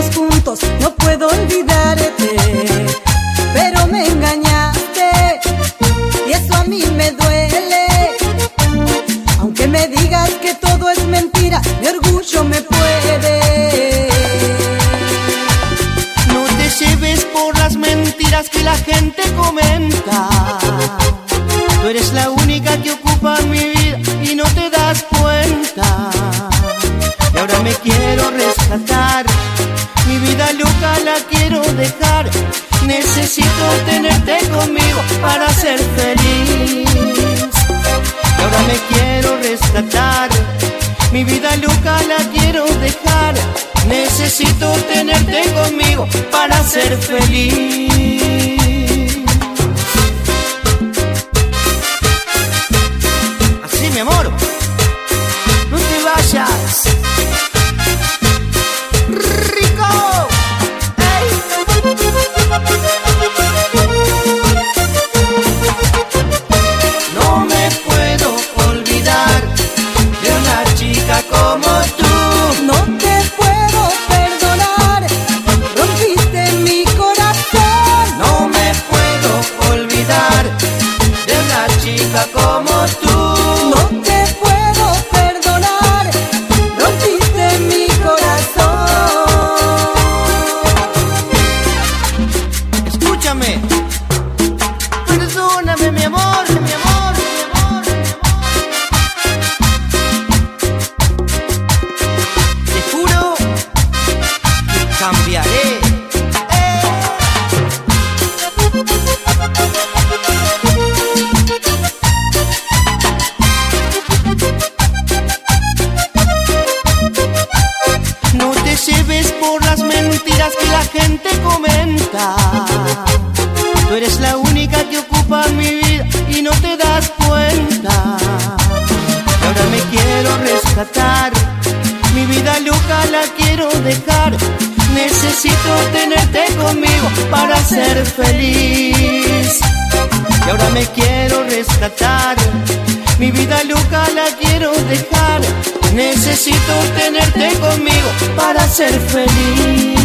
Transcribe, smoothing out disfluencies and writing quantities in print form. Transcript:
estuvimos juntos, no puedo olvidarte, pero me engañaste y eso a mí me duele. Aunque me digas que todo es mentira, mi orgullo me puede. No te lleves por las mentiras que la gente comenta. Tú eres la única que ocupa mi vida y no te das cuenta. Y ahora me quiero rescatar, mi vida loca la quiero dejar. Necesito tenerte conmigo para ser feliz. Y ahora me quiero rescatar, mi vida loca la quiero dejar. Necesito tenerte conmigo para ser feliz. Así, mi amor, no te vayas. Rico, ey. No me puedo olvidar de una chica como tú. No te puedo perdonar, rompiste mi corazón. No me puedo olvidar de una chica como tú. No te puedo perdonar, rompiste mi corazón. Escúchame, perdóname mi amor, mi amor, mi amor, mi amor. Te juro que cambiaré. No te lleves por las mentiras que la gente comenta. Tú eres la única que ocupa mi vida y no te das cuenta. Y ahora me quiero rescatar, mi vida loca la quiero dejar. Necesito tenerte conmigo para ser feliz. Y ahora me quiero rescatar, mi vida loca la quiero dejar. Necesito tenerte conmigo para ser feliz.